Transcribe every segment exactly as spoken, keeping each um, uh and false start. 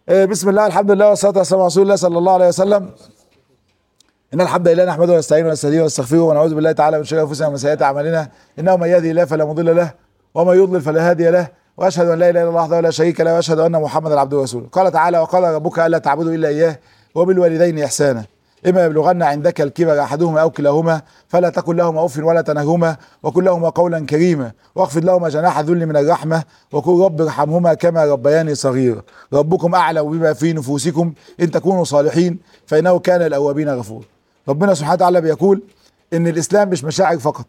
بسم الله، الحمد لله، والصلاة والسلام على رسول الله صلى الله عليه وسلم. إن الحمد لله نحمده ونستعينه ونستهديه ونستغفره ونعوذ بالله تعالى من شرور أنفسنا ومن سيئات أعمالنا، إنه من يهده الله فلا مضل له ومن يضلل فلا هادي له، وأشهد أن لا إله إلا الله وحده لا شريك له، وأشهد أن محمدا عبده ورسوله. قال تعالى: وقال ربك ألا تعبدوا إلا إياه وبالوالدين إحسانا، إما يبلغن عندك الكبر أحدهما أو كلاهما فلا تقل لهما أف ولا تنهرهما وقل لهما قولا كريما واخفض لهما جناح الذل من الرحمة وقل رب ارحمهما كما ربياني صغيرا، ربكم أعلم بما في نفوسكم إن تكونوا صالحين فإنه كان للأوابين غفورا. ربنا سبحانه وتعالى بيقول إن الإسلام مش مشاعر فقط.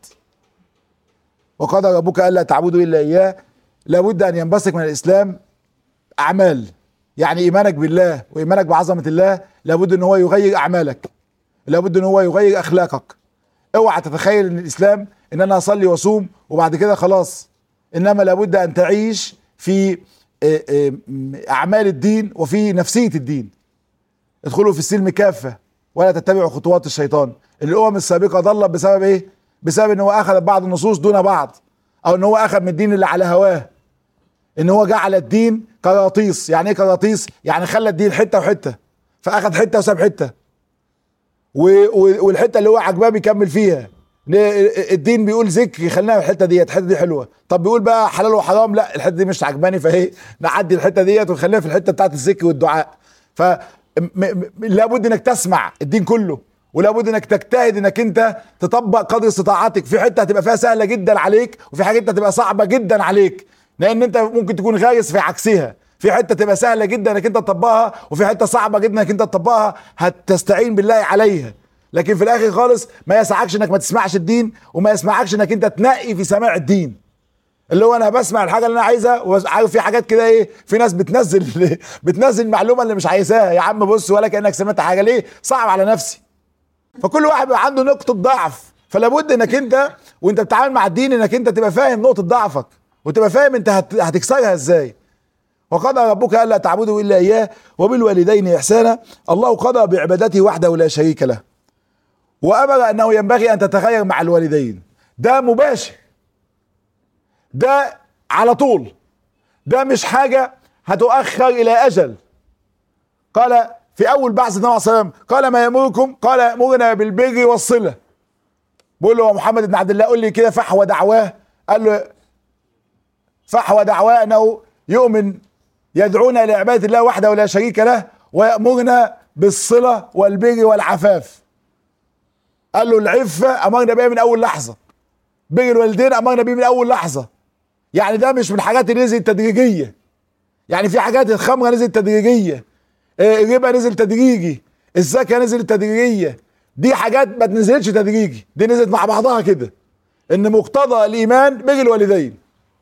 وقال ربك ألا تعبدوا إلا إياه، لابد أن ينبثق من الإسلام أعمال، يعني إيمانك بالله وإيمانك بعظمة الله لابد أن هو يغير أعمالك، لابد أن هو يغير أخلاقك. اوعى تتخيل أن الإسلام أن أنا أصلي وأصوم وبعد كده خلاص، إنما لابد أن تعيش في أعمال الدين وفي نفسية الدين. ادخلوا في السلم كافة ولا تتبعوا خطوات الشيطان. الأمم السابقة ضلت بسبب إيه؟ بسبب أن هو أخذ بعض النصوص دون بعض، أو أن هو أخذ من الدين اللي على هواه، ان هو جعل الدين قراطيس. يعني ايه قراطيس؟ يعني خلى الدين حته وحته، فاخذ حته وساب حته، والحته اللي هو عجباه بيكمل فيها. الدين بيقول ذكر خلينا في الحته ديت، الحته دي حلوه، طب بيقول بقى حلال وحرام، لا الحته دي مش عجباني فايه نعدي الحته ديت ونخليها في الحته بتاعت الذكر والدعاء. ف لابد انك تسمع الدين كله، ولابد انك تجتهد انك انت تطبق قدر استطاعتك. في حته هتبقى فيها سهله جدا عليك، وفي حاجه هتبقى صعبه جدا عليك، لان انت ممكن تكون غايس في عكسها. في حته تبقى سهله جدا انك انت تطبقها، وفي حته صعبه جدا انك انت تطبقها، هتستعين بالله عليها. لكن في الاخر خالص ما يسعكش انك ما تسمعش الدين، وما يسمعكش انك انت تنقي في سماع الدين. اللي هو انا بسمع الحاجه اللي انا عايزها، وعارف في حاجات كده ايه، في ناس بتنزل بتنزل المعلومه اللي مش عايزاها. يا عم بص، ولا كانك سمعت حاجه، ليه صعب على نفسي؟ فكل واحد بيبقى عنده نقطه ضعف، فلا بد انك انت وانت بتتعامل مع الدين انك انت تبقى فاهم نقطه ضعفك، وتبقى فاهم انت هتكسرها ازاي. وقضى ربك الا تعبدوا الا اياه وبالوالدين احسانا. الله قضى بعبادته وحده لا شريك له، وامر انه ينبغي ان تتخير مع الوالدين. ده مباشر، ده على طول، ده مش حاجه هتؤخر الى اجل. قال في اول بعث النبي صلى الله عليه وسلم: قال ما يامركم؟ قال يامرنا بالبر والصله. بقول له: محمد بن عبد الله قول لي كده فحوى دعواه. قال له: فحوى دعواه انه يؤمن يدعونا الى عباده الله وحده ولا شريك له، ويامرنا بالصله والبر والعفاف. قال له: العفه امرنا بها من اول لحظه، بر الوالدين امرنا بيه من اول لحظه. يعني ده مش من الحاجات اللي نزلت تدريجيه، يعني في حاجات الخمره نزلت تدريجيه، الربا نزل تدريجي، الزكاه نزلت تدريجيه. دي حاجات ما تنزلتش تدريجي، دي نزلت مع بعضها كده، ان مقتضى الايمان بر الوالدين.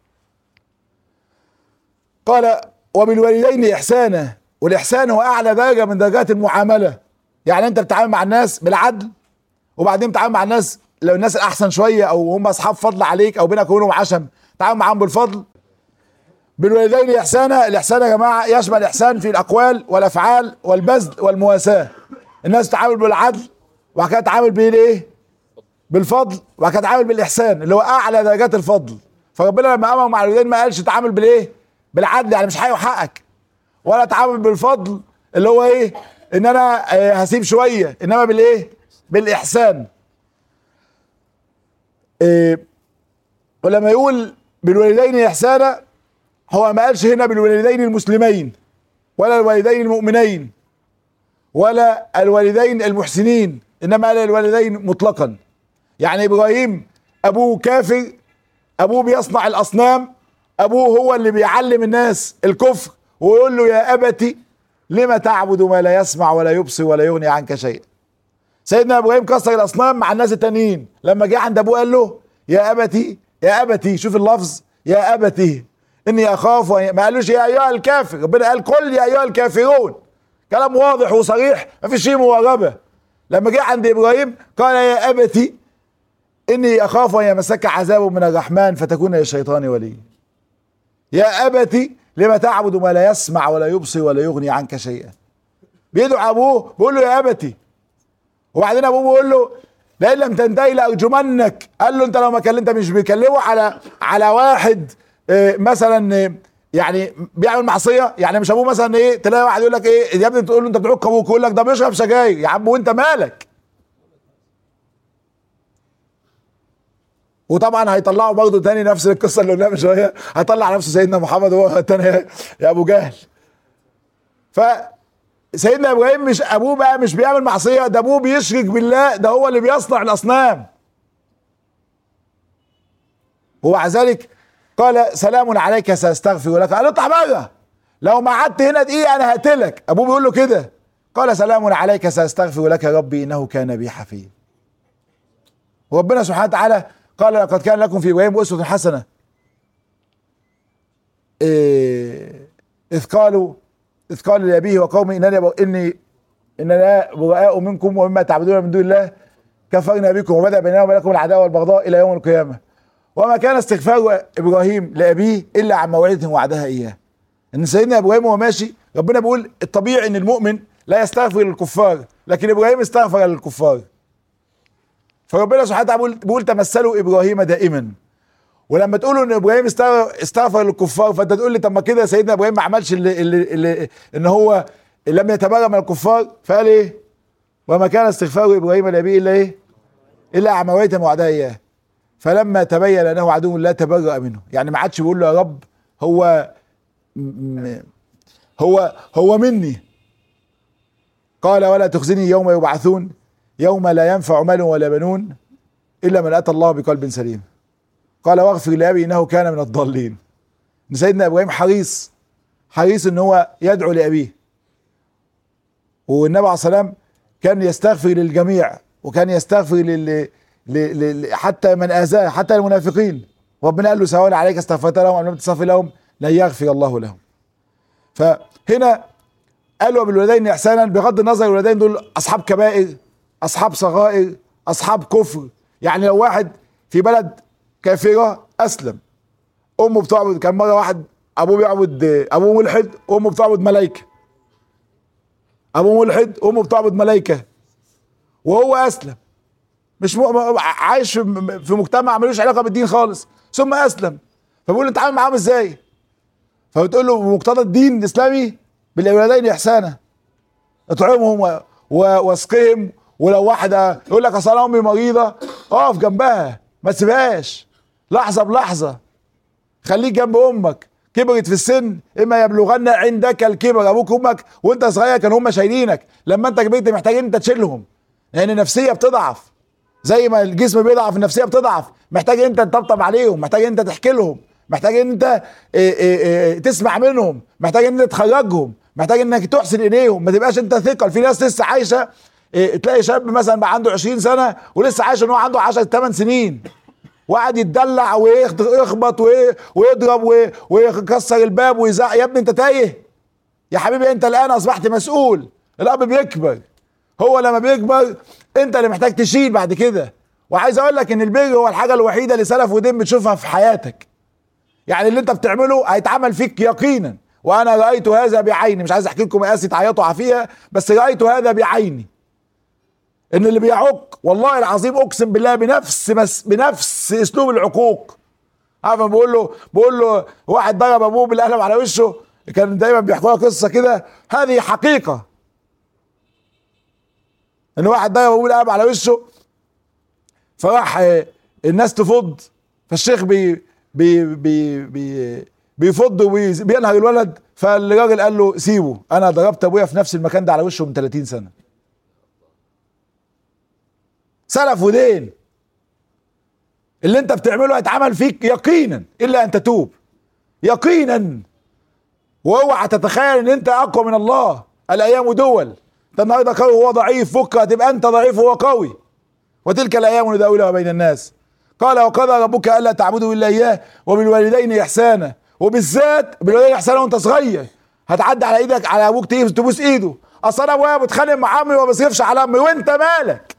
قال: وبالوالدين احسانا. والاحسان هو اعلى درجه من درجات المعامله. يعني انت بتتعامل مع الناس بالعدل، وبعدين بتتعامل مع الناس لو الناس الاحسن شويه او هم اصحاب فضل عليك او بينك وبينهم عشم، تعامل معاهم بالفضل. بالوالدين احسانا. الاحسان يا جماعه يشمل الاحسان في الاقوال والافعال والبذل والمواساه. الناس تتعامل بالعدل، وبعد كده تتعامل بالايه؟ بالفضل، وبعد كده تتعامل بالاحسان اللي هو اعلى درجات الفضل. فربنا لما امر مع الوالدين ما قالش تعامل بالايه؟ بالعدل، يعني مش هيقوا حقك، ولا تعامل بالفضل اللي هو ايه؟ ان انا هسيب شويه، انما بالايه؟ بالاحسان. إيه؟ ولما يقول بالوالدين احسانا، هو ما قالش هنا بالوالدين المسلمين، ولا الوالدين المؤمنين، ولا الوالدين المحسنين، انما قال الوالدين مطلقا. يعني ابراهيم ابوه كافر، ابوه بيصنع الاصنام، ابوه هو اللي بيعلم الناس الكفر، ويقول له: يا ابتي لما تعبد ما لا يسمع ولا يبصر ولا يغني عنك شيئا. سيدنا ابراهيم كسر الاصنام مع الناس التانيين، لما جه عند ابوه قال له: يا ابتي، يا ابتي، شوف اللفظ، يا ابتي اني اخاف. ما قالوش يا ايها الكافر، ربنا قال: قل يا ايها الكافرون. كلام واضح وصريح، ما فيش شيء مغربه. لما جه عند ابراهيم قال: يا ابتي اني اخاف ان يمسك عذاب من الرحمن فتكون للشيطان وليا. يا ابتي لما تعبد ما لا يسمع ولا يبصر ولا يغني عنك شيئا. بيدعو ابوه بيقول له: يا ابتي. وبعدين ابوه بيقول له: لئن لم تنتهي لارجمنك. قال له: انت لو ما كلمت، مش بيكلمه على على واحد اه مثلا يعني بيعمل معصيه، يعني مش ابوه مثلا ايه، تلاقي واحد يقول لك ايه يا ابني، تقول له انت بتعق ابوك، يقول لك ده بيشرب سجاير. يا عم وانت مالك؟ وطبعا هيطلعوا برضه تاني نفس القصه اللي قلناها من شويه، هيطلع نفسه سيدنا محمد هو تاني يا ابو جهل. فسيدنا ابراهيم مش ابوه بقى مش بيعمل معصيه، ده ابوه بيشرك بالله، ده هو اللي بيصنع الاصنام. ومع ذلك قال سلام عليك ساستغفر لك. قال له اطلع بره، لو ما قعدت هنا دقيقه انا هقتلك. ابوه بيقول له كده. قال سلام عليك ساستغفر لك ربي انه كان بي حفيا. وربنا سبحانه وتعالى قال لقد كان لكم في ابراهيم اسوه حسنه إيه اذ قالوا اذ قال لابيه وقومه انني اني اننا براء منكم ومما تعبدون من دون الله كفرنا بكم وبدا بيننا وبينكم العداوه والبغضاء الى يوم القيامه. وما كان استغفار ابراهيم لابيه الا عن موعده وعدها اياه. ان سيدنا ابراهيم وهو ماشي، ربنا بيقول الطبيعي ان المؤمن لا يستغفر للكفار، لكن ابراهيم استغفر للكفار. فربنا سبحانه وتعالى بيقول تمثلوا ابراهيم دائما. ولما تقولوا ان ابراهيم استغفر للكفار، فانت تقول لي طب ما كده سيدنا ابراهيم ما عملش اللي, اللي, اللي ان هو لم يتبرأ من الكفار، فقال ايه؟ وما كان استغفار ابراهيم لابيه الا ايه؟ الا عن موعده وعدها اياه فلما تبين انه عدو لا تبرأ منه. يعني ما عادش بيقول له يا رب هو هو هو مني. قال ولا تخزني يوم يبعثون يوم لا ينفع مال ولا بنون الا من اتى الله بقلب سليم. قال واغفر لابي انه كان من الضالين. ان سيدنا ابراهيم حريص حريص ان هو يدعو لابيه. والنبي عليه الصلاه والسلام كان يستغفر للجميع، وكان يستغفر لل حتى من اذاه، حتى المنافقين. ربنا قال له سواء عليك استغفرت لهم ام لم تستغفر لهم لن يغفر الله لهم. فهنا قالوا بالوالدين احسانا، بغض النظر الوالدين دول اصحاب كبائر، اصحاب صغائر، اصحاب كفر. يعني لو واحد في بلد كافره اسلم، امه بتعبد، كان مره واحد ابوه بيعبد، ابوه ملحد وامه بتعبد ملائكه. ابوه ملحد وامه بتعبد ملائكه وهو اسلم، مش م... عايش في مجتمع ملوش علاقه بالدين خالص، ثم اسلم. فبيقول له انت عامل معاهم ازاي؟ فبتقول له بمقتضى الدين الاسلامي بالوالدين احسانا، اطعمهم و... و... واسقهم. ولو واحده يقول لك اصل انا امي مريضه، اقف جنبها ما تسيبهاش لحظه بلحظه، خليك جنب امك. كبرت في السن اما يبلغن عندك الكبر، ابوك وامك وانت صغير كانوا هم شايلينك، لما انت كبرت محتاجين انت تشيلهم، لان يعني النفسيه بتضعف. زي ما الجسم بيضعف النفسيه بتضعف، محتاج انت تطبطب عليهم، محتاج انت تحكي لهم، محتاج انت إيه إيه إيه تسمع منهم، محتاج انت تخرجهم، محتاج انك تحسن اليهم. ما تبقاش انت ثقل. في ناس لسه عايشه، إيه تلاقي شاب مثلا بقى عنده عشرين سنه ولسه عايش ان هو عنده عشرة ثمانية سنين، وقعد يتدلع ويخبط ويضرب ويكسر الباب ويزعق. يا ابني انت تايه يا حبيبي، انت الان اصبحت مسؤول. الاب بيكبر، هو لما بيكبر انت اللي محتاج تشيل بعد كده. وعايز اقول لك ان البر هو الحاجه الوحيده اللي سلف ودين بتشوفها في حياتك. يعني اللي انت بتعمله هيتعمل فيك يقينا، وانا رايت هذا بعيني. مش عايز احكي لكم مقاسي تعيطوا فيها، بس رايت هذا بعيني، ان اللي بيعق والله العظيم اقسم بالله بنفس بس بنفس اسلوب العقوق. عارف بقول له بقول له واحد ضرب ابوه بالقلم على وشه، كان دايما بيحكوا لها قصه كده، هذه حقيقه، ان واحد ضرب ابوه بالقلم على وشه، فراح الناس تفض، فالشيخ بي بي بي بي بيفض وبينهر الولد، فالراجل قال له سيبه، انا ضربت ابويا في نفس المكان ده على وشه من ثلاثين سنه. سلف ودين. اللي انت بتعمله هيتعمل فيك يقينا الا ان تتوب يقينا. واوعى تتخيل ان انت اقوى من الله. الايام دول، انت النهارده قوي وهو ضعيف، بكره تبقى انت ضعيف وهو قوي، وتلك الايام نداولها بين الناس. قال وقضى ربك الا تعبدوا الا اياه وبالوالدين احسانا. وبالذات بالوالدين احسانا وانت صغير، هتعدي على ايدك على ابوك تبوس ايده. اصل انا ابويا بتخانق مع امي وما بصرفش على امي، وانت مالك؟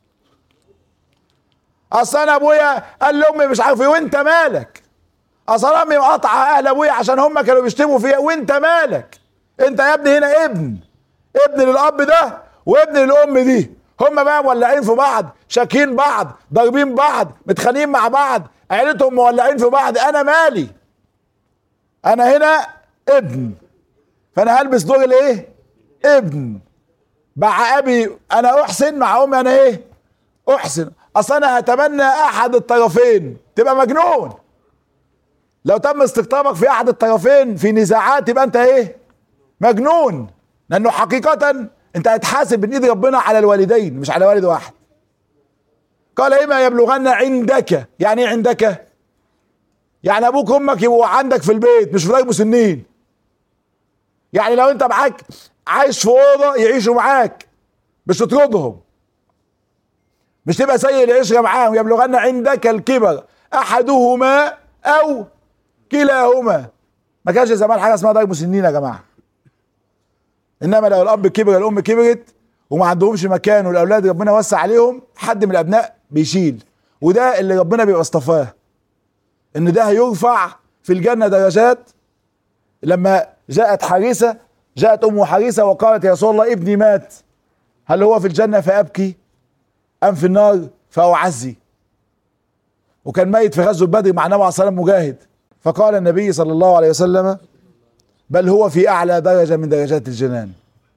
اصل انا ابويا قال لامي مش عارف ايه، وانت مالك؟ اصل امي مقاطعه اهل ابويا عشان هم كانوا بيشتموا فيها، وانت مالك؟ انت يا ابني هنا ابن ابن للاب ده وابن للام دي. هم بقى مولعين في بعض، شاكين بعض، ضاربين بعض، متخانقين مع بعض، عيلتهم مولعين في بعض، انا مالي؟ انا هنا ابن، فانا هلبس دور الايه؟ ابن. مع ابي انا احسن، مع امي انا ايه؟ احسن. اصل انا هتمنى احد الطرفين، تبقى مجنون. لو تم استقطابك في احد الطرفين في نزاعات يبقى انت ايه؟ مجنون. لانه حقيقة انت هتحاسب من ايد ربنا على الوالدين مش على والد واحد. قال اما يبلغن عندك، يعني ايه عندك؟ يعني ابوك وامك يبقوا عندك في البيت مش في دار مسنين. يعني لو انت معاك عايش في اوضه يعيشوا معاك، مش تطردهم، مش تبقى سيء العشره معاهم. يبلغن عندك الكبر احدهما او كلاهما. ما كانش زمان حاجه اسمها دار مسنين يا جماعه. انما لو الاب كبر الام كبرت وما عندهمش مكان والاولاد ربنا وسع عليهم، حد من الابناء بيشيل، وده اللي ربنا بيبقى اصطفاه، ان ده هيرفع في الجنه درجات. لما جاءت حارثه جاءت ام حارثه وقالت يا رسول الله ابني مات، هل هو في الجنه فابكي ام في النار فاعزي؟ وكان ميت في غزوه بدر مع النبي عليه الصلاه والسلام مجاهد. فقال النبي صلى الله عليه وسلم بل هو في اعلى درجه من درجات الجنان.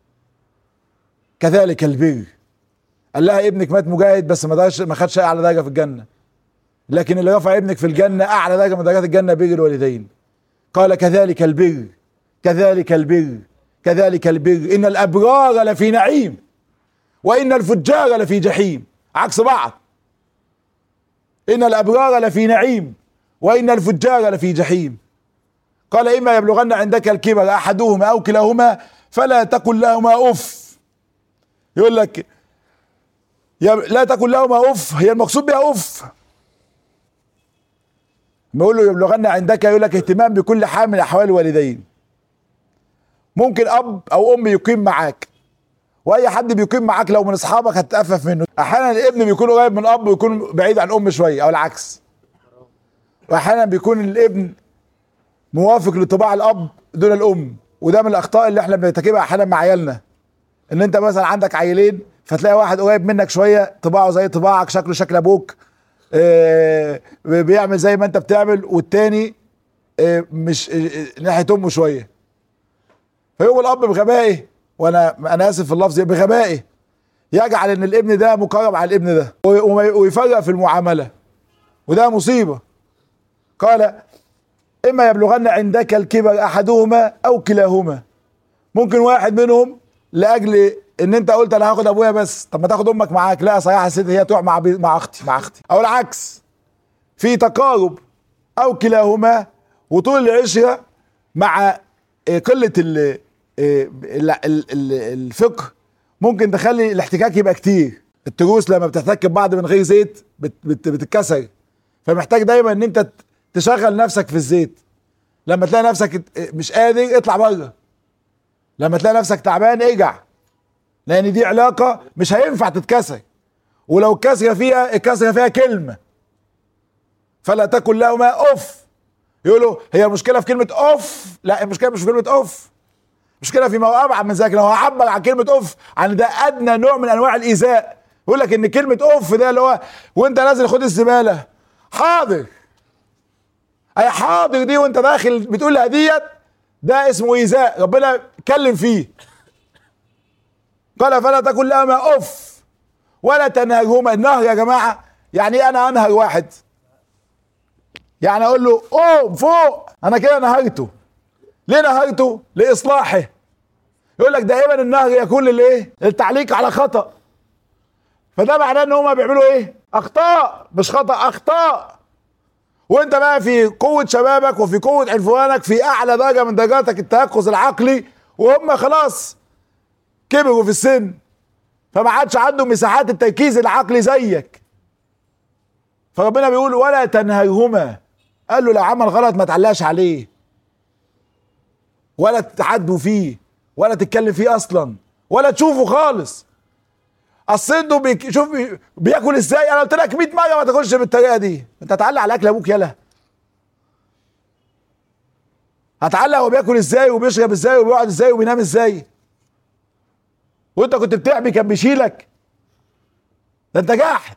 كذلك البر. قال لها ابنك مات مجاهد بس ما ما خدش اعلى درجه في الجنه، لكن اللي رفع ابنك في الجنه اعلى درجه من درجات الجنه بر الوالدين. قال كذلك البر كذلك البر كذلك البر ان الابرار لفي نعيم وان الفجار لفي جحيم. عكس بعض. ان الابرار لفي نعيم وان الفجار لفي جحيم. قال اما يبلغن عندك الكبر احدهما او كلاهما فلا تقل لهما اف. يقول لك لا تقل لهما اف، هي المقصود بها اف. ما يقول له يبلغن عندك يقول لك اهتمام بكل حال من احوال الوالدين. ممكن اب او ام يقيم معاك، واي حد بيقيم معاك لو من اصحابك هتتأفف منه. احيانا الابن بيكون قريب من اب ويكون بعيد عن ام شويه او العكس. واحيانا بيكون الابن موافق لطباع الاب دون الام، وده من الاخطاء اللي احنا بنرتكبها احيانا مع عيالنا. ان انت مثلا عندك عيلين فتلاقي واحد قريب منك شويه طباعه زي طباعك، شكله شكل ابوك، اه بيعمل زي ما انت بتعمل، والتاني اه مش اه ناحيه امه شويه. فيقوم الاب بغبائه، وانا انا اسف في اللفظ، بغبائه يجعل ان الابن ده مقرب على الابن ده ويفرق في المعامله، وده مصيبه. قال اما يبلغن عندك الكبر احدهما او كلاهما. ممكن واحد منهم لاجل ان انت قلت انا هاخد ابويا بس، طب ما تاخد امك معاك، لا صحيح يا سيدي هي تروح مع مع اختي مع اختي او العكس، في تقارب او كلاهما. وطول العشره مع قله ال الفقه ممكن تخلي الاحتكاك يبقى كتير. التروس لما بتحتك ببعض من غير زيت بتتكسر، فمحتاج دايما ان انت تشغل نفسك في الزيت. لما تلاقي نفسك مش قادر اطلع بره، لما تلاقي نفسك تعبان ارجع، لان دي علاقه مش هينفع تتكسر. ولو الكسره فيها الكسره فيها كلمه، فلا تقل لهما اوف. يقولوا هي المشكله في كلمه اوف، لا المشكله مش في كلمه اوف، مشكله في ما ابعد من ذلك. لو هعبر عن كلمه اوف عن ده ادنى نوع من انواع الايذاء، يقول لك ان كلمه اوف ده اللي هو وانت نازل خد الزباله حاضر، اي حاضر دي وانت داخل بتقول لها ديت، ده اسمه ايذاء ربنا اتكلم فيه. قال فلا تقل لهما اوف ولا تنهرهما. النهر يا جماعه يعني ايه؟ انا انهر واحد يعني اقول له قوم فوق، انا كده نهرته. ليه نهرته؟ لاصلاحه. يقول لك دائما النهر يكون للايه؟ للتعليق على خطأ. فده معناه ان هما بيعملوا ايه؟ اخطاء، مش خطأ، اخطاء. وانت بقى في قوة شبابك وفي قوة عنفوانك في اعلى درجة من درجاتك التيقظ العقلي، وهم خلاص كبروا في السن، فما عادش عندهم مساحات التركيز العقلي زيك. فربنا بيقول ولا تنهرهما. قال له لو عمل غلط ما تعلقش عليه ولا تتعدوا فيه ولا تتكلم فيه اصلا ولا تشوفه خالص. اصل انتوا بيك... شوف بي... بياكل ازاي. انا قلت لك مية مره ما تاكلش بالطريقه دي. انت هتعلق على اكل ابوك؟ يلا هتعلق هو بياكل ازاي وبيشرب ازاي وبيقعد ازاي وبينام ازاي؟ وانت كنت بتعبي كان بيشيلك؟ ده انت جاحد.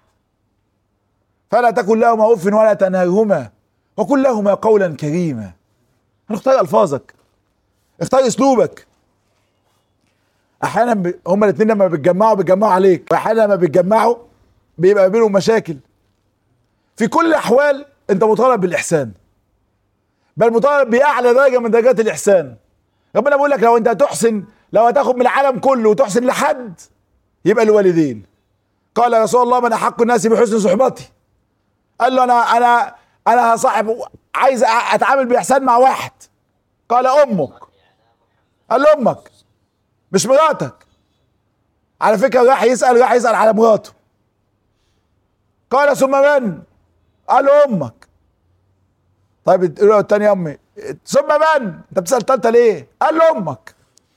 فلا تكن لهما اف ولا تنهرهما وقل لهما قولا كريما. هنختار الفاظك، اختار اسلوبك. احيانا ب... هما الاثنين لما بيتجمعوا بيتجمعوا عليك، واحيانا لما بيتجمعوا بيبقى بينهم مشاكل. في كل الاحوال انت مطالب بالاحسان، بل مطالب باعلى درجه من درجات الاحسان. ربنا بيقول لك لو انت هتحسن، لو هتاخد من العالم كله وتحسن لحد، يبقى الوالدين. قال يا رسول الله من احق الناس بحسن صحبتي؟ قال له انا انا انا هصاحب، عايز اتعامل باحسان مع واحد. قال امك. قال له امك مش مراتك. على فكره راح يسال راح يسال على مراته. قال ثم من؟ قال له امك. طيب له الثاني يا امي. ثم من؟ انت بتسال الثالثه ليه؟ قال له امك.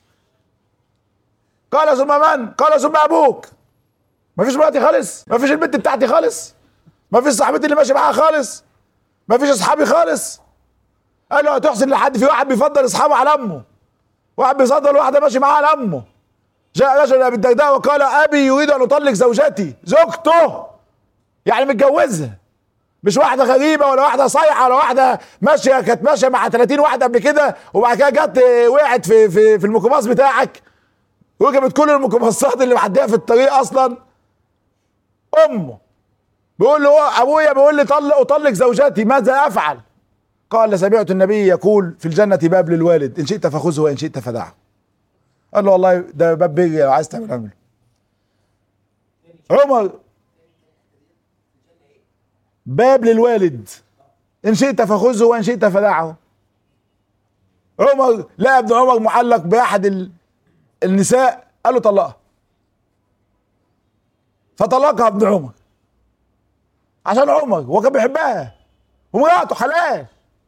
قال ثم من؟ قال ثم ابوك. مفيش مراتي خالص؟ مفيش البنت بتاعتي خالص؟ مفيش صاحبتي اللي ماشي معاها خالص؟ مفيش اصحابي خالص؟ قال له هتحسن لحد؟ في واحد بيفضل اصحابه على امه، واحد بيفضل واحده ماشي معاها على امه. جاء رجل ابي الدرداء وقال ابي يريد ان اطلق زوجتي. زوجته يعني متجوزها، مش واحده غريبه ولا واحده صايعه ولا واحده ماشيه كانت ماشيه مع ثلاثين واحده قبل كده وبعد كده جت وقعت في في في الميكروباص بتاعك وركبت كل الميكروباصات اللي معديه في الطريق اصلا. امه بيقول له ابويا بيقول لي طلق اطلق زوجتي، ماذا افعل؟ قال سمعت النبي يقول في الجنه باب للوالد ان شئت فخذه وان شئت فدعه. قال له والله ده باب بيجي لو عايز تعمل اعمله. عمر باب للوالد ان شئت فخذه وان شئت فدعه. عمر لا ابن عمر معلق باحد النساء قال له طلقها، فطلقها ابن عمر عشان عمر هو كان بيحبها ومراته حلال.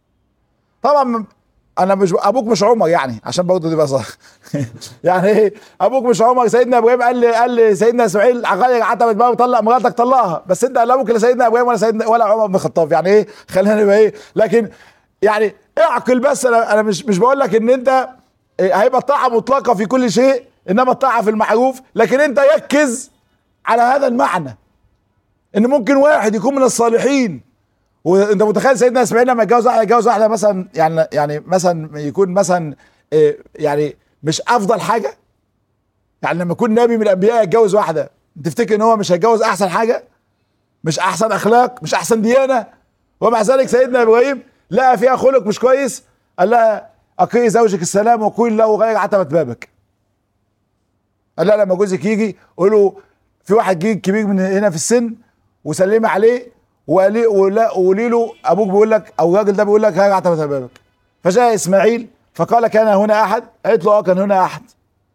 طبعا انا مش ابوك مش عمر يعني عشان برضه تبقى صح يعني ايه ابوك مش عمر. سيدنا ابراهيم قال لي قال لي سيدنا اسماعيل غير عتبه بقى وطلق مراتك طلقها، بس انت لا ابوك لا سيدنا ابراهيم ولا سيدنا ولا عمر بن الخطاب يعني ايه. خلينا نبقى ايه، لكن يعني اعقل بس. انا انا مش مش بقول لك ان انت هيبقى الطاعه مطلقه في كل شيء، انما الطاعه في المعروف، لكن انت ركز على هذا المعنى ان ممكن واحد يكون من الصالحين. وانت متخيل سيدنا اسماعيل لما يتجوز واحده يتجوز واحده مثلا يعني يعني مثلا يكون مثلا إيه يعني مش افضل حاجه؟ يعني لما يكون نبي من الانبياء يتجوز واحده تفتكر ان هو مش هيتجوز احسن حاجه؟ مش احسن اخلاق؟ مش احسن ديانه؟ ومع ذلك سيدنا ابراهيم لقى فيها خلق مش كويس، قال لها اقرئي زوجك السلام وقولي له غير عتبه بابك. قال لها لما جوزك يجي قولوا في واحد جه كبير من هنا في السن وسلمي عليه وقولي قولي له ابوك بيقول لك او الراجل ده بيقول لك غير عتبه بابك. فجاء اسماعيل فقال كان هنا احد؟ قالت له اه كان هنا احد.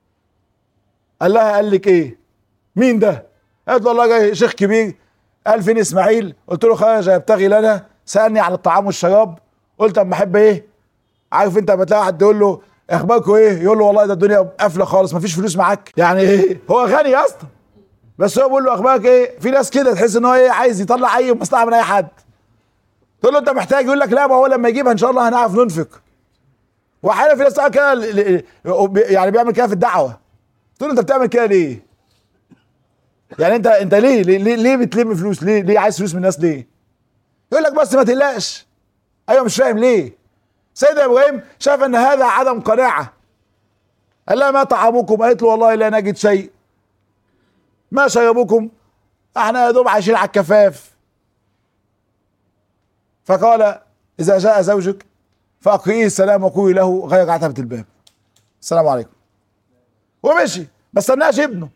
قال لها قال لك ايه؟ مين ده؟ قالت له والله جاي شيخ كبير قال فين اسماعيل؟ قلت له خرج يبتغي لنا، سالني عن الطعام والشراب، قلت اما احب ايه؟ عارف انت لما تلاقي واحد تقول له اخباركم ايه؟ يقول له والله ده الدنيا قافله خالص مفيش فلوس معاك. يعني ايه؟ هو غني يا اسطى بس هو بيقول له اخبارك ايه؟ في ناس كده تحس ان هو ايه عايز يطلع اي مصلحه من اي حد. تقول له انت محتاج، يقول لك لا ما هو لما يجيبها ان شاء الله هنعرف ننفق. واحيانا في ناس كده يعني بيعمل كده في الدعوه. تقول له انت بتعمل كده ليه؟ يعني انت انت ليه ليه ليه بتلم فلوس؟ ليه ليه عايز فلوس من الناس ليه؟ يقول لك بس ما تقلقش. ايوه مش فاهم ليه؟ سيدنا ابراهيم شاف ان هذا عدم قناعه. قال لها ما طعامكم؟ قالت له والله لا نجد شيء. ما شربكم؟ احنا يا دوب عايشين على الكفاف. فقال اذا جاء زوجك فاقرئيه السلام وقولي له غير عتبه الباب. السلام عليكم. ومشي ما استناش ابنه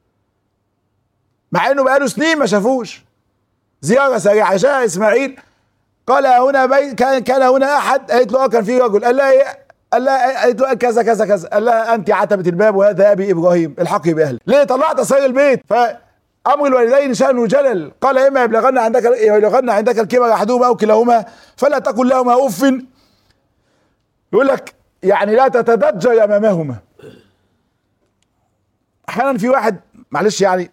مع انه بقاله سنين ما شافوش. زياره سريعه. جاء اسماعيل قال هنا بيت كان كان هنا احد؟ قالت له اه كان في رجل. قال لها ايه؟ قال لها قالت له كذا كذا كذا. قال لها انت عتبه الباب وهذا ابي ابراهيم الحقي باهله. ليه طلعت اسرار البيت؟ فامر الوالدين شان جلل. قال اما يبلغن عندك يبلغن عندك الكبر احدهما او كلاهما فلا تقل لهما اف. يقول لك يعني لا تتدجر امامهما. احيانا في واحد معلش يعني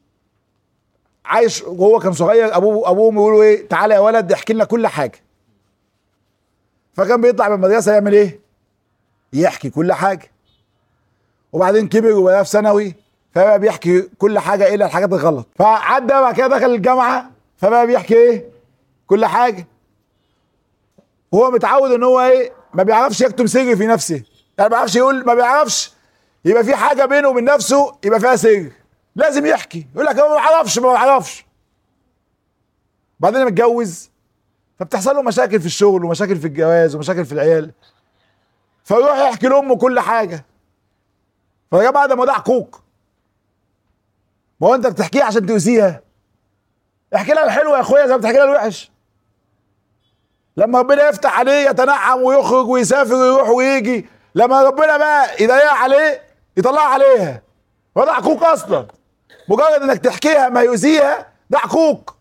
عايش وهو كان صغير، ابوه ابوهم يقولوا ايه تعالى يا ولد احكي لنا كل حاجه. فكان بيطلع من المدرسه يعمل ايه؟ يحكي كل حاجه. وبعدين كبر وبقى في ثانوي فبقى بيحكي كل حاجه الا الحاجات الغلط. فعدى بعد كده دخل الجامعه فبقى بيحكي ايه؟ كل حاجه. وهو متعود ان هو ايه ما بيعرفش يكتم سر في نفسه، يعني ما بيعرفش يقول، ما بيعرفش يبقى في حاجه بينه وبين نفسه يبقى فيها سر، لازم يحكي، يقول لك ما بعرفش ما بعرفش. بعدين متجوز فبتحصل له مشاكل في الشغل ومشاكل في الجواز ومشاكل في العيال، فيروح يحكي لامه كل حاجه. فيا جماعه ده ما ده عقوق. ما هو انت بتحكيها عشان تؤذيها، احكي لها الحلو يا اخويا زي ما بتحكي لها الوحش. لما ربنا يفتح عليه يتنعم ويخرج ويسافر ويروح ويجي، لما ربنا بقى يضيق عليه يطلع عليها، وده عقوق اصلا. مجرد انك تحكيها ما يؤذيها ده عقوق.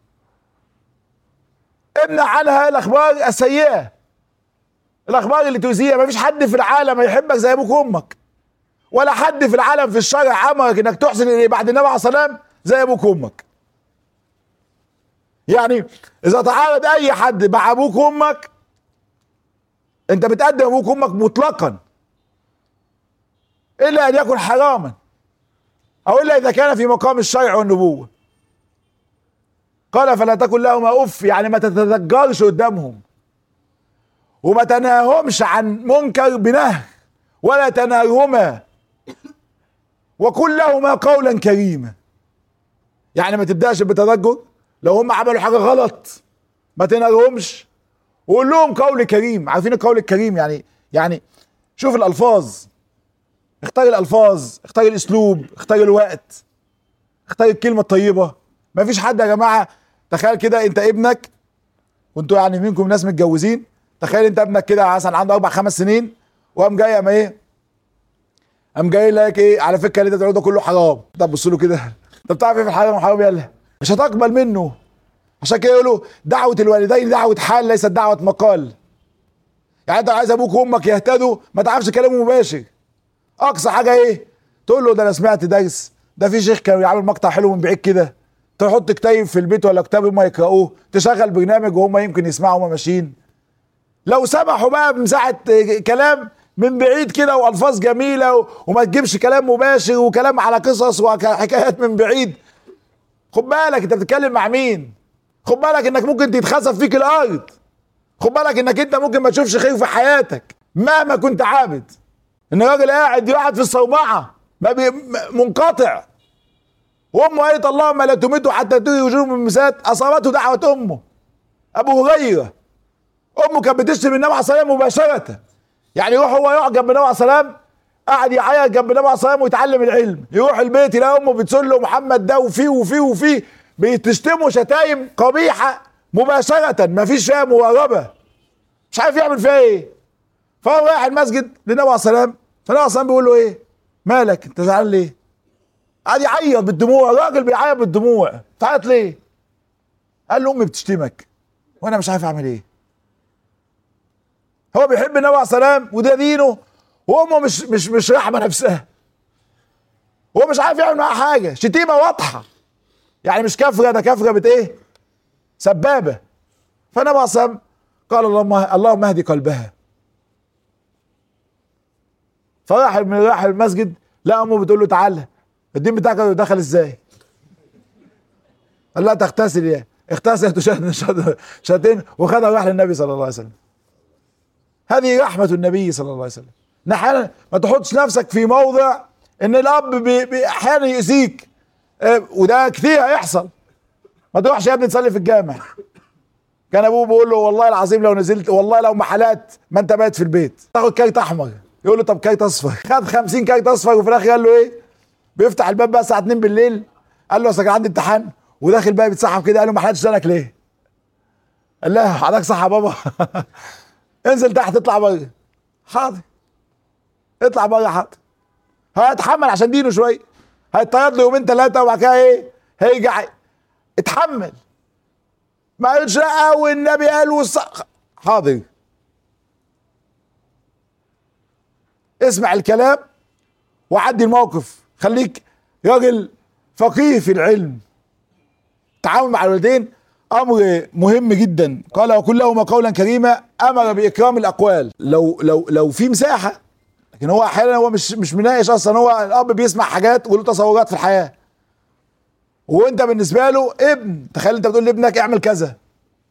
امنع عنها الاخبار السيئه، الاخبار اللي تؤذيها. ما فيش حد في العالم يحبك زي ابوك وامك، ولا حد في العالم في الشرع امرك انك تحسن اليه بعد النبي عليه الصلاه والسلام زي ابوك وامك. يعني اذا تعارض اي حد مع ابوك وامك انت بتقدم ابوك وامك مطلقا، الا ان يكن حراما او الا اذا كان في مقام الشرع والنبوه. قال فلا تكن لهما اف، يعني ما تتذكرش قدامهم وما تنهاهمش عن منكر بنهي ولا تنهرهما، وقل لهما قولا كريما. يعني ما تبداش بتذكر، لو هم عملوا حاجه غلط ما تنهرهمش وقول لهم قول كريم. عارفين القول الكريم يعني؟ يعني شوف الالفاظ، اختار الالفاظ، اختار الاسلوب، اختار الوقت، اختار الكلمه الطيبه. ما فيش حد يا جماعه، تخيل كده انت ابنك، وانتوا يعني منكم ناس متجوزين، تخيل انت ابنك كده مثلا عنده اربع خمس سنين وقام جاي قام ايه؟ قام جاي لك ايه؟ على فكره اللي انت بتقوله ده كله حرام. طب بص له كده، انت بتعرف ايه في الحرام وحرام؟ يلا مش هتقبل منه. عشان كده يقولوا دعوه الوالدين دعوه حال ليست دعوه مقال. يعني انت عايز ابوك وامك يهتدوا ما تعرفش كلامه مباشر، اقصى حاجه ايه؟ تقول له ده انا سمعت درس، ده في شيخ كان بيعمل مقطع حلو من بعيد كده، تحط كتيب في البيت ولا كتاب هم يقرأوه، تشغل برنامج وهم يمكن يسمعوا وهم ماشيين. لو سمحوا بقى بمساحه كلام من بعيد كده والفاظ جميله وما تجيبش كلام مباشر وكلام على قصص وحكايات من بعيد. خد بالك انت بتتكلم مع مين، خد بالك انك ممكن تتخسف فيك الارض، خد بالك انك انت ممكن ما تشوفش خير في حياتك مهما كنت عابد. ان الراجل قاعد يقعد في الصومعه ما بي منقطع، وامه قالت اللهم لا تمته حتى تؤذي وجوه من مسات، اصابته دعوه امه. ابو هريره امه كانت بتشتم النبي عليه الصلاه والسلام مباشره، يعني يروح هو يقعد جنب النبي عليه الصلاه والسلام، قاعد يعيط جنب النبي عليه الصلاه والسلام ويتعلم العلم، يروح البيت يلاقي امه بتقول له محمد ده وفيه وفيه وفيه، بتشتمه شتايم قبيحه مباشره، ما فيش فيها مواربه، مش عارف يعمل فيها ايه. فهو رايح المسجد للنبي عليه الصلاه والسلام، فالنبي عليه الصلاه والسلام بيقول له ايه؟ مالك انت زعلان ليه؟ قاعد يعيط بالدموع، الراجل بيعيط بالدموع، تعيط ليه؟ قال له امي بتشتمك وانا مش عارف اعمل ايه. هو بيحب النبي عليه الصلاه والسلام وده دينه، وامه مش مش مش رحمه نفسها، هو مش عارف يعمل معاها حاجه، شتيمه واضحه يعني مش كفره، ده كفره بت ايه؟ سبابه. فالنبي عليه الصلاه والسلام قال اللهم اللهم اهدي قلبها. فراح من راح المسجد لا امه بتقول له تعالى الدين بتاعك دخل ازاي؟ قال لا تغتسل، يا اغتسلت شهادتين وخدها وراح للنبي صلى الله عليه وسلم. هذه رحمة النبي صلى الله عليه وسلم. احيانا ما تحطش نفسك في موضع ان الاب بي بي احيانا يؤذيك، اه وده كتير هيحصل. ما تروحش يا ابني تصلي في الجامع. كان ابوه بيقول له والله العظيم لو نزلت، والله لو محلات ما انت بايت في البيت تاخد كارت احمر. يقول له طب كارت اصفر. خد خمسين كارت اصفر وفي الاخر قال له ايه؟ بيفتح الباب بقى الساعه اتنين بالليل، قال له اصل كان عندي امتحان، وداخل بقى بيتسحب كده، قال له ما حلتش لسانك ليه؟ قال له حضرتك صح يا بابا. انزل تحت اطلع بره. حاضر اطلع بره حاضر. هيتحمل عشان دينه شويه، هيتطير له يومين ثلاثه وبعد كده ايه؟ هيرجع. اتحمل. ما قالش لا والنبي قال والصح. حاضر. اسمع الكلام وعدي الموقف، خليك راجل فقيه في العلم. التعامل مع الوالدين امر مهم جدا. قال وقل لهما قولا كريما، امر باكرام الاقوال لو لو لو في مساحه. لكن هو احيانا هو مش مش مناقش اصلا، هو الاب بيسمع حاجات وله تصورات في الحياه، وانت بالنسبه له ابن. تخيل انت بتقول لابنك اعمل كذا،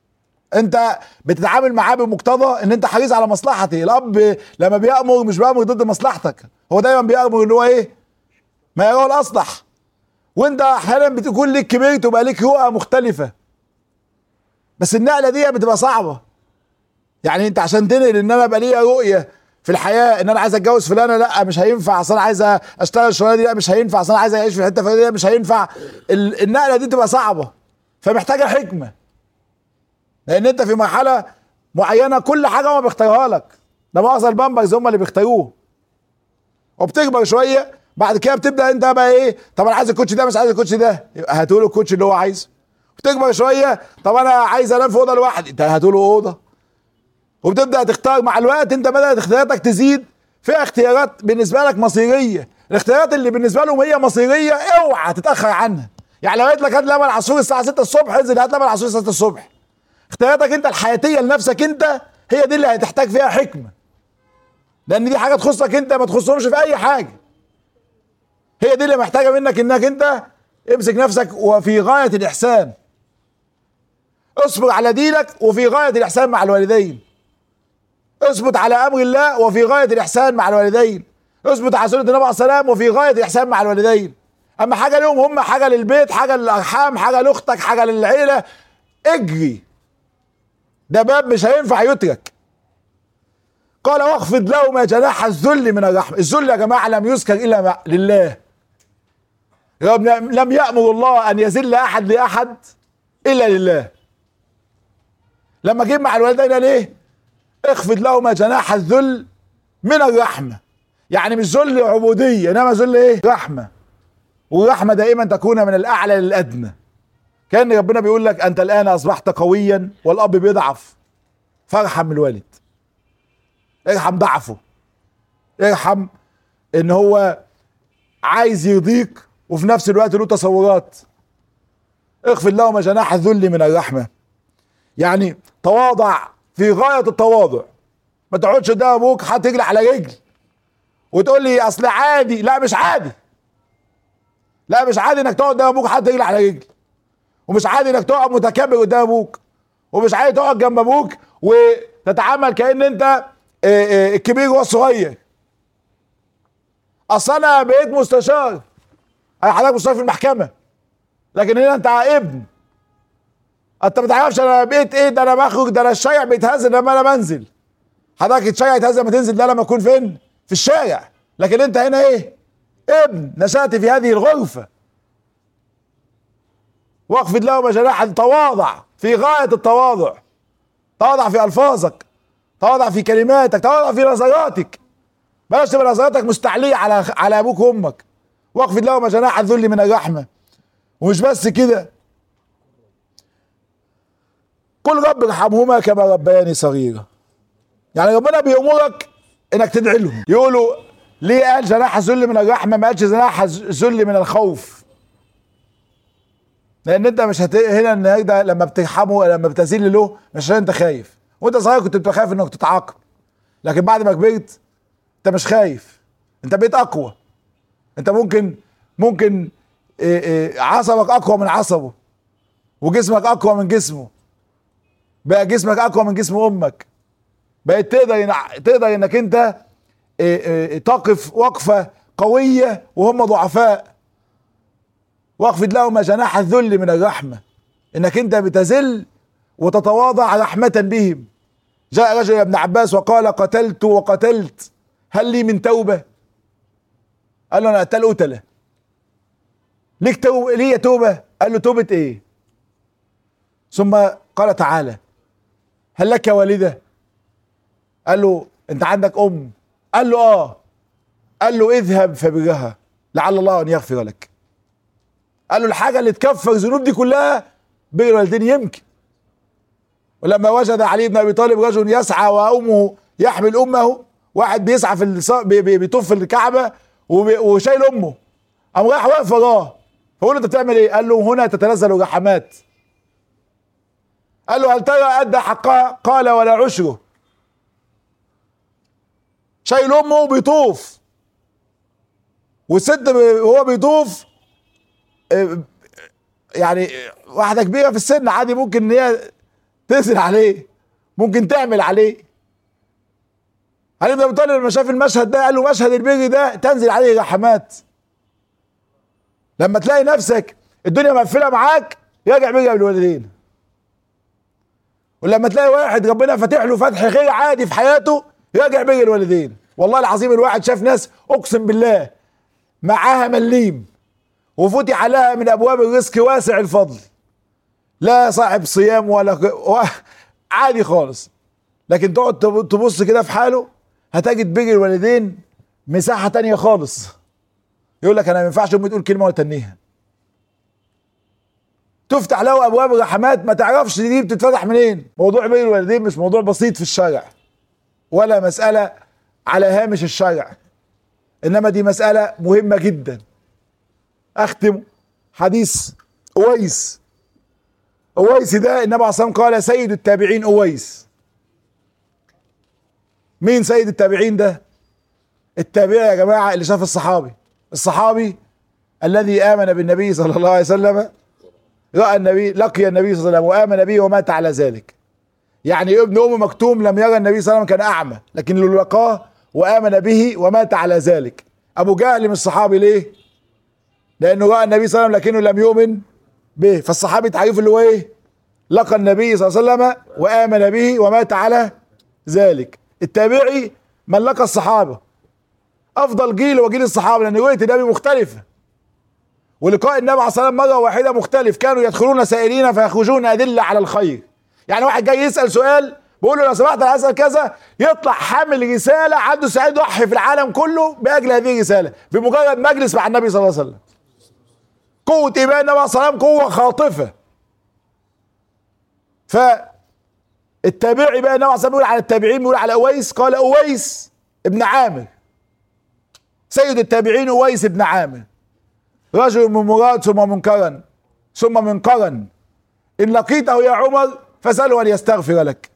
انت بتتعامل معاه بمقتضى ان انت حريص على مصلحته. الاب لما بيأمر مش بيأمر ضد مصلحتك، هو دايما بيأمر ان هو ايه؟ ما يراه الاصلح. وانت احيانا بتكون ليك كبرت وبقى ليك رؤى مختلفه، بس النقله دي بتبقى صعبه. يعني انت عشان تنقل ان انا بقى ليا رؤيه في الحياه ان انا عايز اتجوز فلانه، لا مش هينفع، اصل انا عايز اشتغل الشغلانه دي، لا مش هينفع، اصل انا عايز اعيش في الحته الفلانيه، لا مش هينفع. النقله دي تبقى صعبه، فمحتاجه حكمه، لان انت في مرحله معينه كل حاجه هم بيختاروها لك، ده مؤاخذه البامبرز هم اللي بيختاروه، وبتكبر شويه بعد كده بتبدا انت بقى ايه؟ طب انا عايز الكوتش ده، مش عايز الكوتش ده، هاتوا له الكوتش اللي هو عايزه. بتكبر شويه، طب انا عايز انام في اوضه لوحدي، انت هاتوا له اوضه. وبتبدا تختار مع الوقت، انت بدات اختياراتك تزيد فيها اختيارات بالنسبه لك مصيريه. الاختيارات اللي بالنسبه لهم هي مصيريه اوعى تتاخر عنها. يعني لو قلت لك هات لبن عصفور الساعه ستة الصبح، انزل هات لبن عصفور الساعه ستة الصبح. اختياراتك انت الحياتيه لنفسك انت هي دي اللي هتحتاج فيها حكمه، لان دي حاجه تخصك انت، ما تخصهمش في اي حاجه. هي دي اللي محتاجه منك انك انت امسك نفسك وفي غايه الاحسان، اصبر على دينك وفي غايه الاحسان مع الوالدين، اثبت على امر الله وفي غايه الاحسان مع الوالدين، اثبت على سنه النبي عليه السلام وفي غايه الاحسان مع الوالدين. اما حاجه لهم هم، حاجه للبيت، حاجه للارحام، حاجه لاختك، حاجه للعيله، اجري، ده باب مش هينفع يترك. قال واخفض لهما جناح الذل من الرحمه. الذل يا جماعه لم يذكر الا لله، لم يأمر الله ان يذل احد لاحد الا لله. لما جيب مع الوالدين ليه؟ اخفض لهما جناح الذل من الرحمه، يعني مش ذل عبوديه، انما ذل ايه؟ رحمه. والرحمه دائما تكون من الاعلى للادنى. كان ربنا بيقول لك انت الان اصبحت قويا والاب بيضعف، فارحم الوالد، ارحم ضعفه، ارحم ان هو عايز يرضيك وفي نفس الوقت له تصورات. اخفض لهما جناح الذل من الرحمه، يعني تواضع في غايه التواضع. ما تقعدش قدام ابوك حاطط رجل على رجل وتقول لي اصل عادي. لا مش عادي، لا مش عادي انك تقعد قدام ابوك حاطط رجل على رجل، ومش عادي انك تقعد متكبر قدام ابوك، ومش عادي تقعد جنب ابوك وتتعامل كأن انت الكبير هو الصغير. اصل انا بقيت مستشار، انا حضرتك مستشار في المحكمه، لكن هنا انت ابن، انت ما تعرفش انا بقيت ايه. ده انا بخرج، ده انا الشارع بيتهز لما انا بنزل. حضرتك الشارع يتهز لما تنزل، ده لما اكون فين؟ في الشارع. لكن انت هنا ايه؟ ابن، نشأت في هذه الغرفه. واخفض لهما جناح، تواضع في غايه التواضع، تواضع في الفاظك، تواضع في كلماتك، تواضع في نظراتك. بلاش تبقى نظراتك مستعليه على على ابوك وامك. واخفض لهما جناح الذل من الرحمه. ومش بس كده، قل رب ارحمهما كما ربياني صغيرا. يعني ربنا بيأمرك انك تدعي لهم. يقولوا ليه قال جناح الذل من الرحمه ما قالش جناح الذل من الخوف؟ لان انت مش هت... هنا النهارده لما بترحمه، لما بتذل له، مش عشان انت خايف. وانت صغير كنت بتبقى خايف انك تتعاقب، لكن بعد ما كبرت انت مش خايف، انت بقيت اقوى. انت ممكن ممكن إيه إيه عصبك اقوى من عصبه، وجسمك اقوى من جسمه، بقى جسمك اقوى من جسم امك، بقيت تقدر تقدر انك انت إيه إيه تقف وقفه قويه وهم ضعفاء. واخفض لهما جناح الذل من الرحمه، انك انت بتذل وتتواضع رحمه بهم. جاء رجل ابن عباس وقال قتلت وقتلت هل لي من توبه؟ قال له انا قتل قتله. ليك توبه؟ ليه توبه؟ قال له توبه ايه؟ ثم قال تعالى هل لك والده؟ قال له انت عندك ام؟ قال له اه. قال له اذهب فبرها لعل الله ان يغفر لك. قال له الحاجه اللي تكفر الذنوب دي كلها بر الوالدين يمكن. ولما وجد علي بن ابي طالب رجل يسعى وامه يحمل امه، واحد بيسعى في الص... بي... بي... بيطوف في الكعبه وبي... وشايل امه، قام رايح واقف وراه، فقول له انت بتعمل ايه؟ قال له هنا تتنزل الرحمات. قال له هل ترى ادى حقها؟ قال ولا عشره. شايل امه وبيطوف، والست وهو بيطوف يعني واحده كبيره في السن عادي ممكن ان هي تنزل عليه، ممكن تعمل عليه. علي بن ابي طالب لما شاف المشهد ده قال له مشهد البر ده تنزل عليه رحمات. لما تلاقي نفسك الدنيا مقفله معاك يرجع بر بالوالدين. ولما تلاقي واحد ربنا فاتح له فتح غير عادي في حياته يرجع بر الوالدين. والله العظيم الواحد شاف ناس اقسم بالله معاها مليم وفتح لها من ابواب الرزق واسع الفضل، لا صاحب صيام ولا عادي خالص، لكن تقعد تبص كده في حاله هتجد بر الوالدين مساحه تانية خالص. يقول لك انا ما ينفعش امي تقول كلمه وتنيها. تفتح له ابواب الرحمات ما تعرفش دي بتتفتح منين. موضوع بر الوالدين مش موضوع بسيط في الشرع ولا مساله على هامش الشرع، انما دي مساله مهمه جدا. اختم حديث اويس. اويس ده النبي عليه الصلاه والسلام قال سيد التابعين اويس. مين سيد التابعين ده؟ التابعي يا جماعه اللي شاف الصحابي، الصحابي الذي امن بالنبي صلى الله عليه وسلم، راى النبي، لقي النبي صلى الله عليه وسلم وامن به ومات على ذلك. يعني ابن ام مكتوم لم يرى النبي صلى الله عليه وسلم، كان اعمى، لكن لو لقاه وامن به ومات على ذلك. ابو جهل مش صحابي ليه؟ لانه راى النبي صلى الله عليه وسلم لكنه لم يؤمن به. فالصحابي تعريف اللي هو ايه؟ لقى النبي صلى الله عليه وسلم وامن به ومات على ذلك. التابعي من لقى الصحابه. افضل جيل هو جيل الصحابه، لان رؤيه النبي مختلفه، ولقاء النبي عليه الصلاه والسلام مره واحده مختلف. كانوا يدخلون سائلين فيخرجون ادله على الخير. يعني واحد جاي يسال سؤال بقول له لو سمحت انا هسال كذا، يطلع حامل رساله عنده سعيد ضحي في العالم كله باجل هذه الرساله بمجرد مجلس مع النبي صلى الله عليه وسلم. قوه ايمان النبي عليه الصلاه والسلام قوه خاطفه. فالتابعي بقى النبي عليه الصلاه والسلام بيقول على التابعين، بيقول على اويس، قال اويس ابن عامر سيد التابعين اويس ابن عامر، رجل من مراد ثم منكرا ثم منقرا، ان لقيته يا عمر فاساله ان يستغفر لك.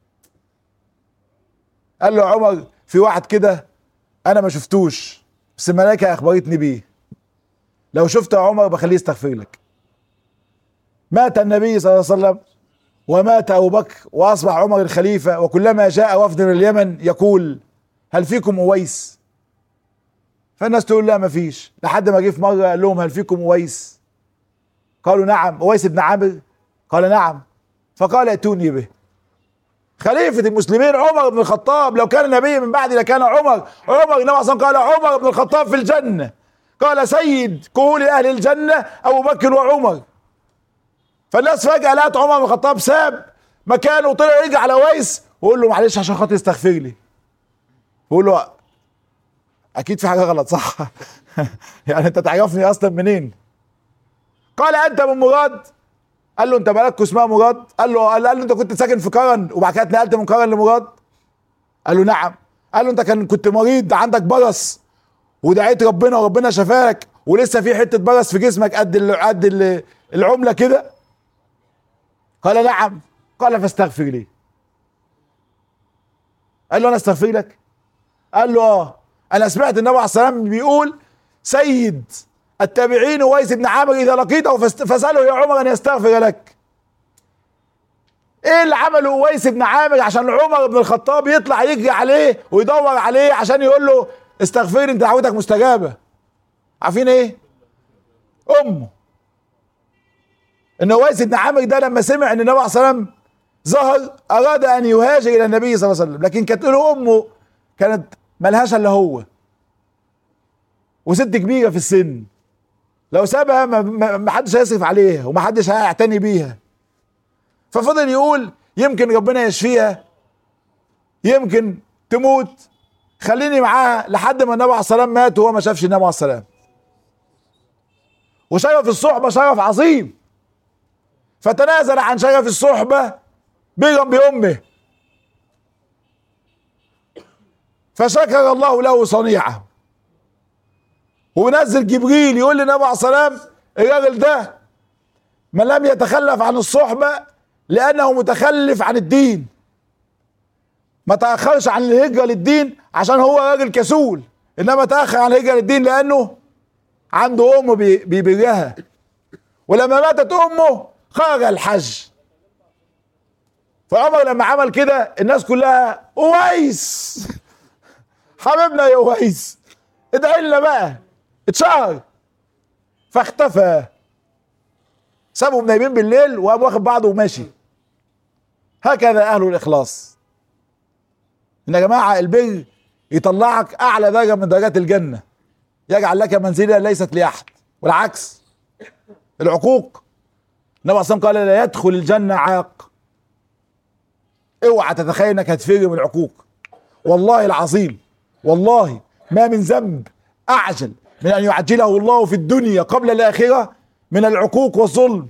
قال له يا عمر في واحد كده انا ما شفتوش بس الملائكه اخبرتني بيه، لو شفته يا عمر بخليه يستغفر لك. مات النبي صلى الله عليه وسلم ومات ابو بكر واصبح عمر الخليفه، وكلما جاء وفد من اليمن يقول هل فيكم اويس؟ فالناس تقول لا ما فيش، لحد ما جه في مره قال لهم هل فيكم اويس؟ قالوا نعم. اويس بن عامر؟ قال نعم. فقال ائتوني به. خليفه المسلمين عمر بن الخطاب، لو كان نبي من بعد لكان عمر. عمر النبي اصلا قال عمر بن الخطاب في الجنه، قال سيد كهول اهل الجنه ابو بكر وعمر. فالناس فجاه لقت عمر بن الخطاب ساب مكانه وطلع يجي على اويس ويقول له معلش عشان خاطر استغفر لي. بيقول له اكيد في حاجه غلط صح؟ يعني انت تعرفني اصلا منين؟ قال انت من مراد؟ قال له انت مالك اسمها مراد؟ قال له قال له انت كنت ساكن في كرن وبعد كده اتنقلت من كرن لمراد؟ قال له نعم. قال له انت كان كنت مريض عندك برص ودعيت ربنا وربنا شفاك ولسه في حته برص في جسمك قد ال قد ال العمله كده؟ قال نعم. قال فاستغفر لي. قال له انا استغفر لك؟ قال له اه انا سمعت النبي عليه الصلاه والسلام بيقول سيد التابعين اويس بن عامر اذا لقيته فاساله يا عمر ان يستغفر لك. ايه اللي عمله اويس بن عامر عشان عمر بن الخطاب يطلع يجري عليه ويدور عليه عشان يقول له استغفر انت دعوتك مستجابه؟ عارفين ايه؟ امه. ان اويس بن عامر ده لما سمع ان النبي عليه الصلاه والسلام ظهر اراد ان يهاجر الى النبي صلى الله عليه وسلم، لكن كانت له امه كانت ملهاش الا هو وست كبيره في السن، لو سابها ما حدش هيصرف عليها وما حدش هيعتني بيها. ففضل يقول يمكن ربنا يشفيها، يمكن تموت، خليني معاها، لحد ما النبي عليه الصلاه والسلام مات وهو ما شافش النبي عليه الصلاه والسلام. وشرف الصحبه شرف عظيم، فتنازل عن شرف الصحبه بيرا بامه، فشكر الله له صنيعه. ونزل جبريل يقول للنبي عليه الصلاه والسلام الراجل ده من لم يتخلف عن الصحبه لانه متخلف عن الدين، ما تاخرش عن الهجره للدين عشان هو راجل كسول، انما تاخر عن الهجره للدين لانه عنده امه بيبرها. ولما ماتت امه خرج الحج. فعمر لما عمل كده الناس كلها اويس حبيبنا يا اويس ادعي لنا بقى، اتشهر. فاختفى، سابهم نايمين بالليل وقام واخد بعضه وماشي. هكذا اهل الاخلاص. ان يا جماعه البر يطلعك اعلى درجه من درجات الجنه، يجعل لك منزله ليست لاحد. والعكس العقوق، النبي صلى الله عليه وسلم قال لا يدخل الجنه عاق. اوعى تتخيل انك هتفر من العقوق. والله العظيم، والله ما من ذنب اعجل من ان يعجله الله في الدنيا قبل الاخره من العقوق والظلم.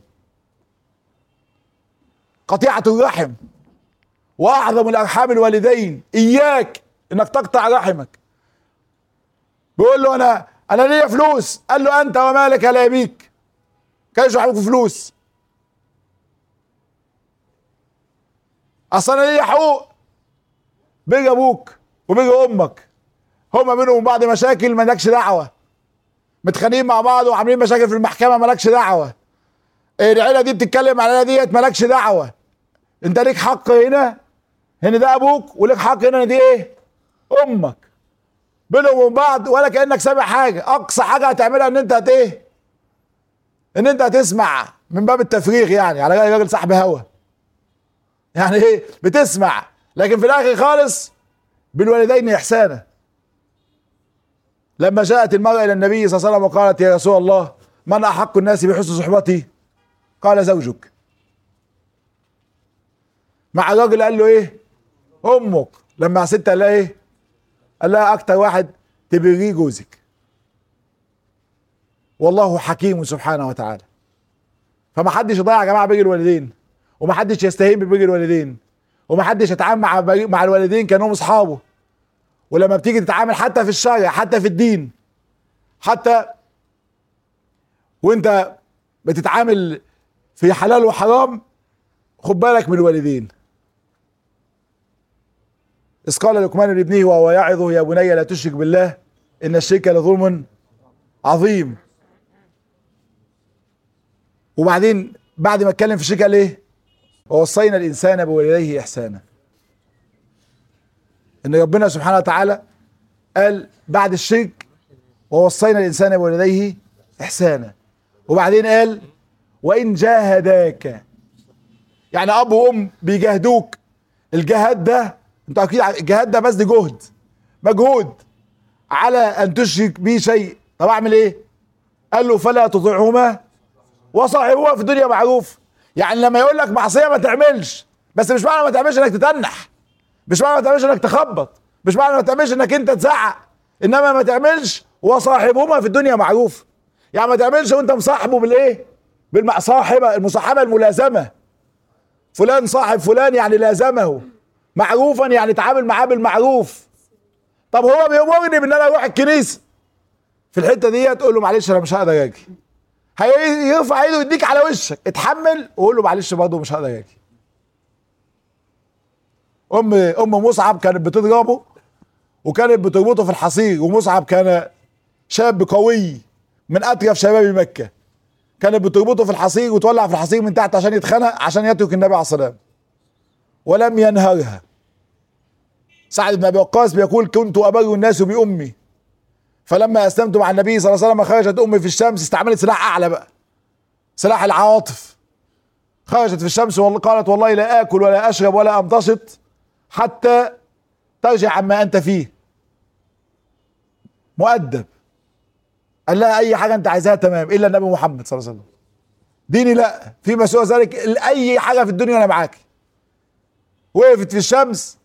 قطيعة الرحم، واعظم الارحام الوالدين. اياك انك تقطع رحمك. بيقول له انا انا ليا فلوس، قال له انت ومالك لا يبيك، كانش يحبك فلوس. اصل انا ليا حقوق، بيجي ابوك وبيجي امك هما بينهم بعض مشاكل مالكش دعوه، متخانقين مع بعض وعاملين مشاكل في المحكمه مالكش دعوه، العيله دي بتتكلم على العيله ديت مالكش دعوه. انت ليك حق هنا، هنا ده ابوك، وليك حق هنا دي ايه؟ امك. بينهم وبين بعض ولا كانك سامع حاجه. اقصى حاجه هتعملها ان انت هت ايه؟ ان انت هتسمع من باب التفريغ، يعني على رأي راجل صاحب هوا، يعني ايه؟ بتسمع. لكن في الاخر خالص بالوالدين احسانا. لما جاءت المرأة الى النبي صلى الله عليه وسلم وقالت يا رسول الله من احق الناس بحسن صحبتي؟ قال زوجك. مع الراجل قال له ايه؟ امك. لما ست قال لها ايه؟ قال لها اكتر واحد تبريه جوزك. والله حكيم سبحانه وتعالى. فما حدش يضيع يا جماعه بر الوالدين، وما حدش يستهين ببر الوالدين، وما حدش يتعامل مع مع الوالدين كانهم اصحابه. ولما بتيجي تتعامل حتى في الشرع، حتى في الدين، حتى وانت بتتعامل في حلال وحرام، خد بالك من الوالدين. إذ قال لقمان لابنه وهو يعظه يا بني لا تشرك بالله إن الشرك لظلم عظيم. وبعدين بعد ما اتكلم في الشرك قال ايه؟ ووصينا الإنسان بوالديه إحسانا. إن ربنا سبحانه وتعالى قال بعد الشرك ووصينا الإنسان بوالديه إحسانا، وبعدين قال وإن جاهداك، يعني أب وأم بيجاهدوك. الجهاد ده انتوا اكيد الجهاد ده بس جهد، مجهود على ان تشرك بي شيء. طب اعمل ايه؟ قال له فلا تطيعهما وصاحبهما في الدنيا معروف. يعني لما يقول لك معصيه ما تعملش، بس مش معنى ما تعملش انك تتنح، مش معنى ما تعملش انك تخبط، مش معنى ما تعملش انك انت تزعق، انما ما تعملش وصاحبهما في الدنيا معروف. يعني ما تعملش وانت مصاحبه بالايه؟ بالمصاحبه، المصاحبه الملازمه. فلان صاحب فلان يعني لازمه، معروفا يعني تعامل معاه بالمعروف. طب هو بيأمرني بان انا اروح الكنيسه، في الحته دي تقول له معلش انا مش هقدر اجي. هيرفع ايده يديك على وشك، اتحمل وقول له معلش برضه مش هقدر اجي. ام ام مصعب كانت بتضربه وكانت بتربطه في الحصير، ومصعب كان شاب قوي من اطيب شباب مكه. كانت بتربطه في الحصير وتولع في الحصير من تحت عشان يتخنق، عشان يترك النبي عليه الصلاه والسلام، ولم ينهرها. سعد بن ابي وقاص بيقول كنت ابر الناس بامي، فلما اسلمت مع النبي صلى الله عليه وسلم خرجت امي في الشمس، استعملت سلاح اعلى بقى، سلاح العواطف. خرجت في الشمس وقالت والله لا اكل ولا اشرب ولا امتشط حتى ترجع عما انت فيه. مؤدب. قال لها اي حاجه انت عايزاها تمام الا النبي محمد صلى الله عليه وسلم. ديني لا، فيما سوى ذلك اي حاجه في الدنيا انا معاك. وقفت في الشمس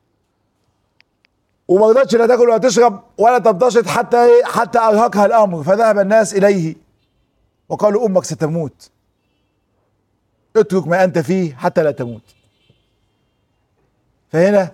وما رضتش لا تاكل ولا تشرب ولا تمتشط حتى ايه؟ حتى ارهقها الامر، فذهب الناس اليه وقالوا امك ستموت، اترك ما انت فيه حتى لا تموت. فهنا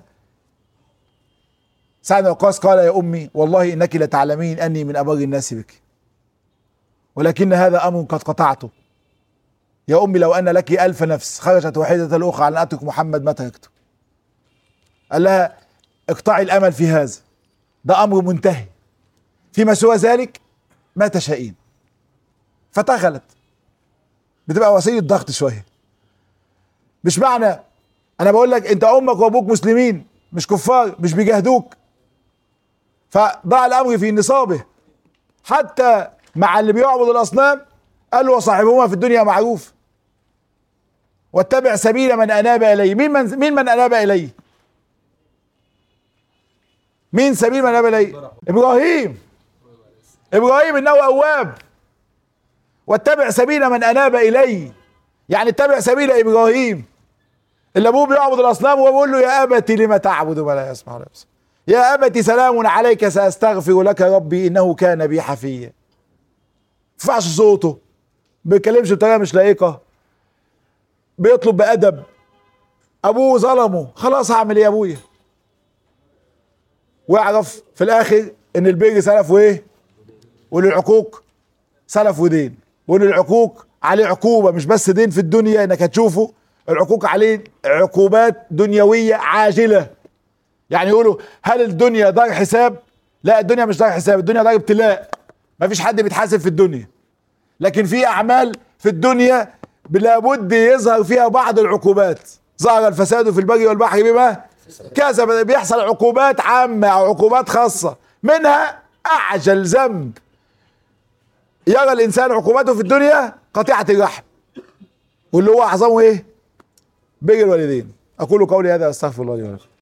سعد بن وقاص قال يا امي والله انك لتعلمين اني من ابر الناس بك، ولكن هذا امر قد قطعته. يا امي لو ان لك الف نفس خرجت واحده الاخرى على ان اترك محمد ما تركته. قال لها اقطعي الامل في هذا، ده امر منتهي، فيما سوى ذلك ما تشائين. فتغلت. بتبقى وسيله ضغط شويه. مش معنى انا بقول لك انت امك وابوك مسلمين مش كفار، مش بيجاهدوك، فضع الامر في نصابه. حتى مع اللي بيعبد الاصنام قال له وصاحبهما في الدنيا معروف واتبع سبيل من اناب الي. مين من مين من اناب الي؟ مين سبيل من اناب الي؟ ابراهيم. ابراهيم انه اواب. واتبع سبيل من اناب الي، يعني اتبع سبيل ابراهيم اللي ابوه بيعبد الاصنام وهو بيقول له يا ابت لم تعبد ما لا يسمع ولا يبصر، يا ابت سلام عليك ساستغفر لك ربي انه كان بي حفيا. ما يرفعش صوته، ما بيتكلمش بطريقه مش لائقه، بيطلب بادب. ابوه ظلمه، خلاص هعمل ايه يا ابويا؟ واعرف في الاخر ان البر سلف وايه؟ وللعقوق سلف ودين. وللعقوق عليه عقوبه، مش بس دين في الدنيا انك هتشوفه، العقوق عليه عقوبات دنيويه عاجله. يعني يقولوا هل الدنيا دار حساب؟ لا، الدنيا مش دار حساب، الدنيا دار ابتلاء. ما فيش حد بيتحاسب في الدنيا، لكن في اعمال في الدنيا لابد يظهر فيها بعض العقوبات. ظهر الفساد في البر والبحر بما كسب، بيحصل عقوبات عامه او عقوبات خاصه، منها اعجل ذنب يرى الانسان عقوبته في الدنيا قطيعه الرحم، واللي هو اعظمه ايه؟ بر الوالدين. اقول قولي هذا استغفر الله لي ولكم.